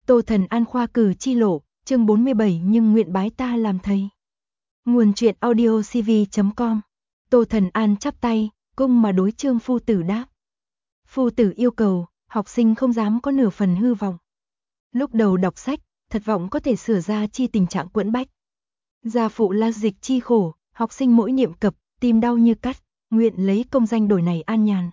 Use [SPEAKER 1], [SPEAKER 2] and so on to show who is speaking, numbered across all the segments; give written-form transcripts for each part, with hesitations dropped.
[SPEAKER 1] Tô Thần An khoa cử chi lộ, chương 47 nhưng nguyện bái ta làm thầy. Nguồn truyện audio cv.com. Tô Thần An chắp tay, cung mà đối Trương phu tử đáp. Phu tử yêu cầu, học sinh không dám có nửa phần hư vọng. Lúc đầu đọc sách, thật vọng có thể sửa ra chi tình trạng quẫn bách. Gia phụ la dịch chi khổ, học sinh mỗi niệm cập, tim đau như cắt, nguyện lấy công danh đổi này an nhàn.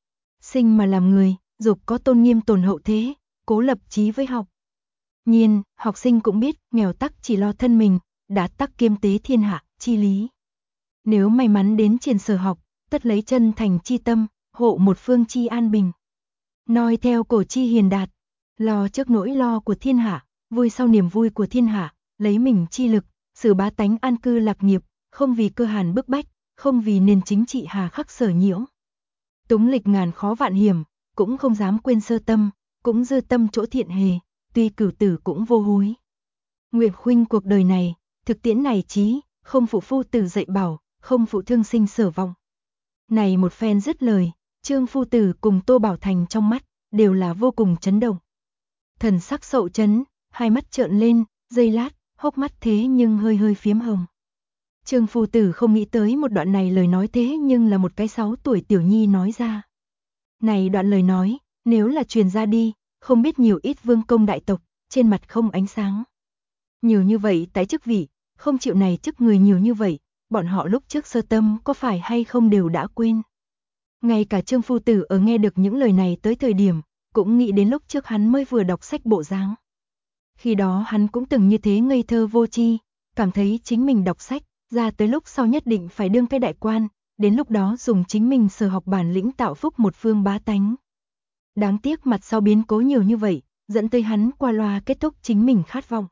[SPEAKER 1] Sinh mà làm người, dục có tôn nghiêm tồn hậu thế, cố lập chí với học. Nhiên, học sinh cũng biết, nghèo tắc chỉ lo thân mình, đã tắc kiêm tế thiên hạ, chi lý. Nếu may mắn đến triền sở học, tất lấy chân thành chi tâm, hộ một phương chi an bình. Noi theo cổ chi hiền đạt, lo trước nỗi lo của thiên hạ, vui sau niềm vui của thiên hạ, lấy mình chi lực, xử bá tánh an cư lạc nghiệp, không vì cơ hàn bức bách, không vì nền chính trị hà khắc sở nhiễu. Túng lịch ngàn khó vạn hiểm, cũng không dám quên sơ tâm, cũng dư tâm chỗ thiện hề, tuy cửu tử cũng vô hối. Nguyện khuynh cuộc đời này, thực tiễn này chí, không phụ phu tử dạy bảo, không phụ thương sinh sở vọng. Này một phen dứt lời, Trương phu tử cùng Tô Bảo Thành trong mắt, đều là vô cùng chấn động. Thần sắc sậu chấn, hai mắt trợn lên, giây lát, hốc mắt thế nhưng hơi hơi phiếm hồng. Trương phu tử không nghĩ tới một đoạn này lời nói thế nhưng là một cái 6 tuổi tiểu nhi nói ra. Này đoạn lời nói, nếu là truyền ra đi, không biết nhiều ít vương công đại tộc, trên mặt không ánh sáng. Nhiều như vậy tại chức vị, không chịu này chức người nhiều như vậy, bọn họ lúc trước sơ tâm có phải hay không đều đã quên. Ngay cả Trương phu tử ở nghe được những lời này tới thời điểm, cũng nghĩ đến lúc trước hắn mới vừa đọc sách bộ dáng. Khi đó hắn cũng từng như thế ngây thơ vô tri, cảm thấy chính mình đọc sách, ra tới lúc sau nhất định phải đương cái đại quan, đến lúc đó dùng chính mình sở học bản lĩnh tạo phúc một phương bá tánh. Đáng tiếc mặt sau biến cố nhiều như vậy, dẫn tới hắn qua loa kết thúc chính mình khát vọng.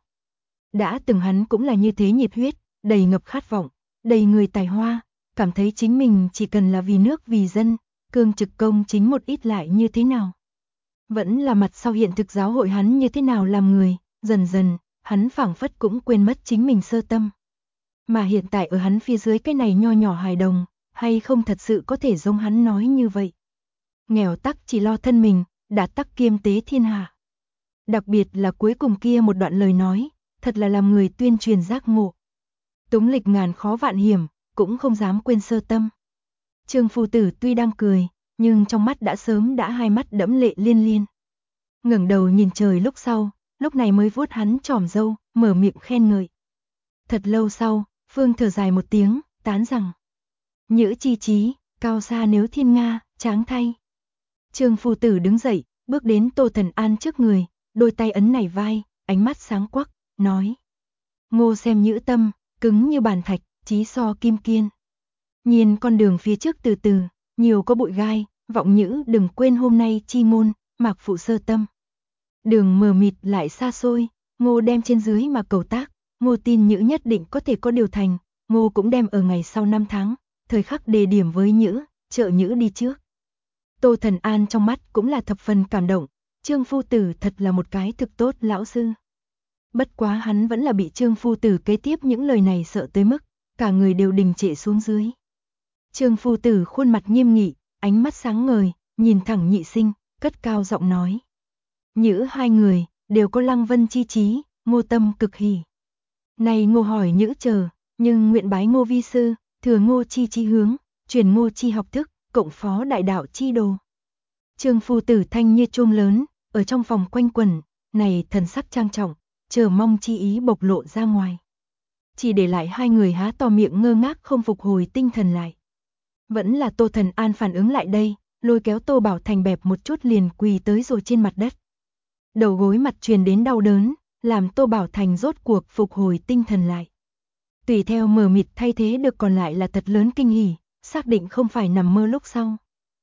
[SPEAKER 1] Đã từng hắn cũng là như thế nhiệt huyết, đầy ngập khát vọng, đầy người tài hoa, cảm thấy chính mình chỉ cần là vì nước vì dân, cương trực công chính một ít lại như thế nào. Vẫn là mặt sau hiện thực giáo hội hắn như thế nào làm người, dần dần, hắn phảng phất cũng quên mất chính mình sơ tâm. Mà hiện tại ở hắn phía dưới cái này nho nhỏ hài đồng, hay không thật sự có thể giống hắn nói như vậy. Nghèo tắc chỉ lo thân mình, đã tắc kiêm tế thiên hạ. Đặc biệt là cuối cùng kia một đoạn lời nói, thật là làm người tuyên truyền giác ngộ. Túng lịch ngàn khó vạn hiểm, cũng không dám quên sơ tâm. Trương phu tử tuy đang cười, nhưng trong mắt đã sớm đã hai mắt đẫm lệ liên liên. Ngẩng đầu nhìn trời lúc sau, lúc này mới vuốt hắn tròm râu, mở miệng khen ngợi. Thật lâu sau, Phương thở dài một tiếng, tán rằng: Nhữ chi trí, cao xa nếu thiên nga, tráng thay. Trương phu tử đứng dậy, bước đến Tô Thần An trước người, đôi tay ấn nảy vai, ánh mắt sáng quắc, nói: Ngô xem nhữ tâm, cứng như bàn thạch, chí so kim kiên. Nhìn con đường phía trước từ từ, nhiều có bụi gai, vọng nhữ đừng quên hôm nay chi ngôn, mạc phụ sơ tâm. Đường mờ mịt lại xa xôi, Ngô đem trên dưới mà cầu tác, Ngô tin nhữ nhất định có thể có điều thành, Ngô cũng đem ở ngày sau 5 tháng, thời khắc đề điểm với nhữ, trợ nhữ đi trước. Tô Thần An trong mắt cũng là thập phần cảm động, Trương phu tử thật là một cái thực tốt lão sư. Bất quá hắn vẫn là bị Trương phu tử kế tiếp những lời này sợ tới mức, cả người đều đình trệ xuống dưới. Trương phu tử khuôn mặt nghiêm nghị, ánh mắt sáng ngời, nhìn thẳng nhị sinh, cất cao giọng nói. Nhữ hai người, đều có lăng vân chi trí, Ngô tâm cực hỉ. Này Ngô hỏi nhữ chờ, nhưng nguyện bái Ngô vi sư, thừa Ngô chi chí hướng, truyền Ngô chi học thức, cộng phó đại đạo chi đồ. Trương phu tử thanh như chuông lớn, ở trong phòng quanh quẩn, này thần sắc trang trọng, chờ mong chi ý bộc lộ ra ngoài. Chỉ để lại hai người há to miệng ngơ ngác không phục hồi tinh thần lại. Vẫn là Tô Thần An phản ứng lại đây, lôi kéo Tô Bảo Thành bẹp một chút liền quỳ tới rồi trên mặt đất. Đầu gối mặt truyền đến đau đớn, làm Tô Bảo Thành rốt cuộc phục hồi tinh thần lại. Tùy theo mờ mịt thay thế được còn lại là thật lớn kinh hỉ, xác định không phải nằm mơ lúc sau.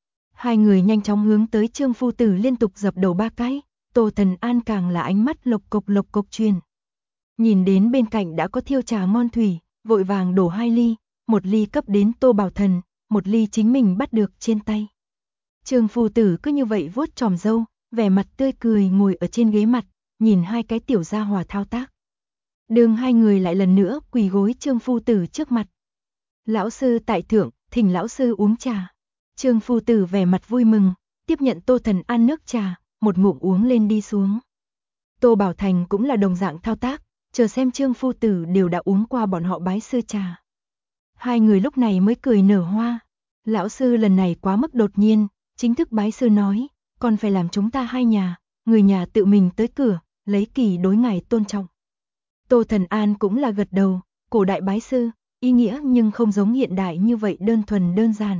[SPEAKER 1] Hai người nhanh chóng hướng tới Trương phu tử liên tục dập đầu 3 cái, Tô Thần An càng là ánh mắt lộc cộc truyền. Nhìn đến bên cạnh đã có thiêu trà ngon thủy, vội vàng đổ 2 ly, 1 ly cấp đến Tô Bảo Thần, 1 ly chính mình bắt được trên tay. Trương phu tử cứ như vậy vuốt tròm râu, vẻ mặt tươi cười ngồi ở trên ghế mặt, nhìn hai cái tiểu gia hỏa thao tác. Đường hai người lại lần nữa quỳ gối Trương phu tử trước mặt. Lão sư tại thượng, thỉnh lão sư uống trà. Trương phu tử vẻ mặt vui mừng, tiếp nhận Tô Thần An nước trà, một ngụm uống lên đi xuống. Tô Bảo Thành cũng là đồng dạng thao tác, chờ xem Trương phu tử đều đã uống qua bọn họ bái sư trà. Hai người lúc này mới cười nở hoa. Lão sư lần này quá mức đột nhiên, chính thức bái sư nói, còn phải làm chúng ta hai nhà, người nhà tự mình tới cửa, lấy kỳ đối ngài tôn trọng. Tô Thần An cũng là gật đầu, cổ đại bái sư, ý nghĩa nhưng không giống hiện đại như vậy đơn thuần đơn giản.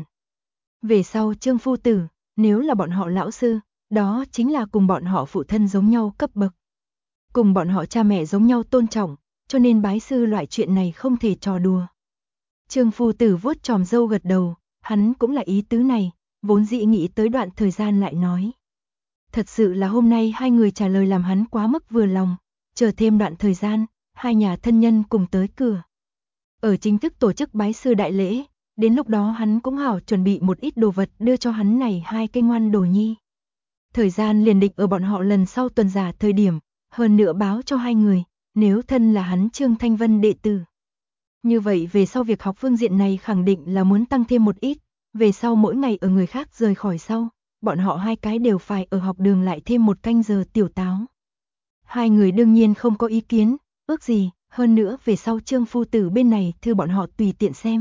[SPEAKER 1] Về sau Trương phu tử, nếu là bọn họ lão sư, đó chính là cùng bọn họ phụ thân giống nhau cấp bậc. Cùng bọn họ cha mẹ giống nhau tôn trọng, cho nên bái sư loại chuyện này không thể trò đùa. Trương phu tử vuốt tròm râu gật đầu, hắn cũng là ý tứ này, vốn dĩ nghĩ tới đoạn thời gian lại nói. Thật sự là hôm nay hai người trả lời làm hắn quá mức vừa lòng, chờ thêm đoạn thời gian, hai nhà thân nhân cùng tới cửa. Ở chính thức tổ chức bái sư đại lễ, đến lúc đó hắn cũng hảo chuẩn bị một ít đồ vật đưa cho hắn này hai cái ngoan đồ nhi. Thời gian liền định ở bọn họ lần sau tuần giả thời điểm, hơn nữa báo cho hai người, nếu thân là hắn Trương Thanh Vân đệ tử. Như vậy về sau việc học phương diện này khẳng định là muốn tăng thêm một ít, về sau mỗi ngày ở người khác rời khỏi sau, bọn họ hai cái đều phải ở học đường lại thêm một canh giờ tiểu táo. Hai người đương nhiên không có ý kiến, ước gì, hơn nữa về sau Trương phu tử bên này thư bọn họ tùy tiện xem.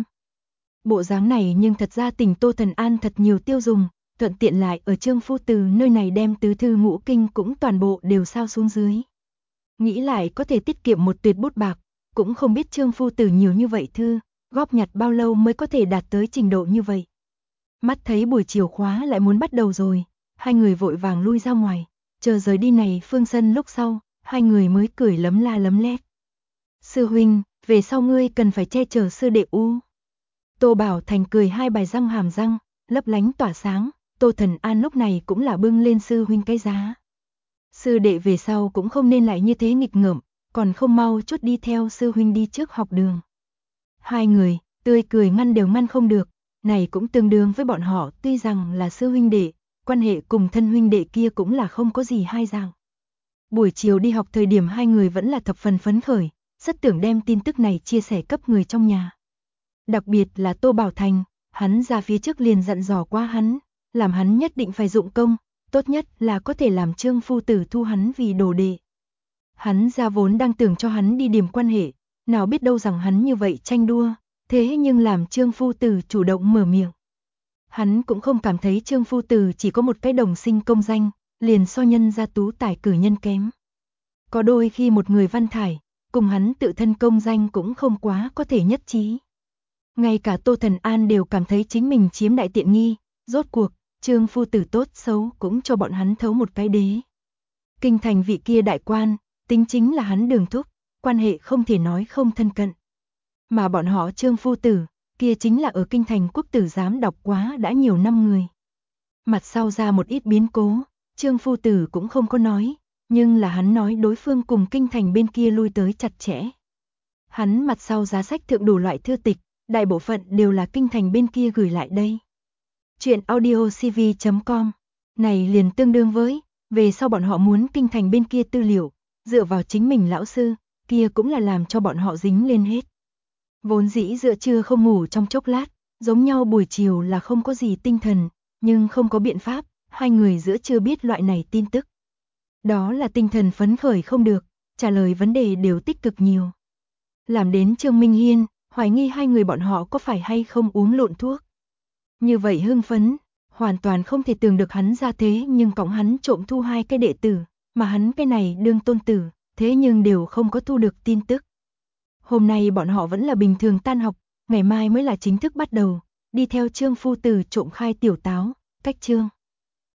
[SPEAKER 1] Bộ dáng này nhưng thật ra tỉnh Tô Thần An thật nhiều tiêu dùng, thuận tiện lại ở Trương phu tử nơi này đem tứ thư ngũ kinh cũng toàn bộ đều sao xuống dưới. Nghĩ lại có thể tiết kiệm một tuyệt bút bạc, cũng không biết Trương phu tử nhiều như vậy thư, góp nhặt bao lâu mới có thể đạt tới trình độ như vậy. Mắt thấy buổi chiều khóa lại muốn bắt đầu rồi, hai người vội vàng lui ra ngoài, chờ rời đi này phương sân lúc sau, hai người mới cười lấm la lấm lét. Sư huynh, về sau ngươi cần phải che chở sư đệ u. Tô Bảo Thành cười hai bài răng hàm răng, lấp lánh tỏa sáng, Tô Thần An lúc này cũng là bưng lên sư huynh cái giá. Sư đệ về sau cũng không nên lại như thế nghịch ngợm, còn không mau chút đi theo sư huynh đi trước học đường. Hai người, tươi cười ngăn đều ngăn không được, này cũng tương đương với bọn họ tuy rằng là sư huynh đệ, quan hệ cùng thân huynh đệ kia cũng là không có gì hai dạng. Buổi chiều đi học thời điểm hai người vẫn là thập phần phấn khởi, rất tưởng đem tin tức này chia sẻ cấp người trong nhà. Đặc biệt là Tô Bảo Thành, hắn ra phía trước liền dặn dò qua hắn, làm hắn nhất định phải dụng công, tốt nhất là có thể làm Trương phu tử thu hắn vì đồ đệ. Hắn ra vốn đang tưởng cho hắn đi điểm quan hệ, nào biết đâu rằng hắn như vậy tranh đua, thế nhưng làm Trương phu tử chủ động mở miệng. Hắn cũng không cảm thấy Trương phu tử chỉ có một cái đồng sinh công danh, liền so nhân gia tú tài cử nhân kém. Có đôi khi một người văn thải, cùng hắn tự thân công danh cũng không quá có thể nhất trí. Ngay cả Tô Thần An đều cảm thấy chính mình chiếm đại tiện nghi, rốt cuộc, Trương phu tử tốt xấu cũng cho bọn hắn thấu một cái đế. Kinh thành vị kia đại quan, tính chính là hắn đường thúc, quan hệ không thể nói không thân cận. Mà bọn họ Trương phu tử, kia chính là ở kinh thành quốc tử giám đọc quá đã nhiều năm người. Mặt sau ra một ít biến cố, Trương phu tử cũng không có nói, nhưng là hắn nói đối phương cùng kinh thành bên kia lui tới chặt chẽ. Hắn mặt sau giá sách thượng đủ loại thư tịch, đại bộ phận đều là kinh thành bên kia gửi lại đây. Chuyện audiocv.com này liền tương đương với, về sau bọn họ muốn kinh thành bên kia tư liệu, dựa vào chính mình lão sư, kia cũng là làm cho bọn họ dính lên hết. Vốn dĩ giữa trưa không ngủ trong chốc lát, giống nhau buổi chiều là không có gì tinh thần, nhưng không có biện pháp, hai người giữa trưa biết loại này tin tức. Đó là tinh thần phấn khởi không được, trả lời vấn đề đều tích cực nhiều. Làm đến Trương Minh Hiên, hoài nghi hai người bọn họ có phải hay không uống lộn thuốc. Như vậy hưng phấn, hoàn toàn không thể tưởng được hắn ra thế nhưng cõng hắn trộm thu hai cái đệ tử, mà hắn cái này đương tôn tử, thế nhưng đều không có thu được tin tức. Hôm nay bọn họ vẫn là bình thường tan học, ngày mai mới là chính thức bắt đầu, đi theo Trương phu tử trộm khai tiểu táo, cách Trương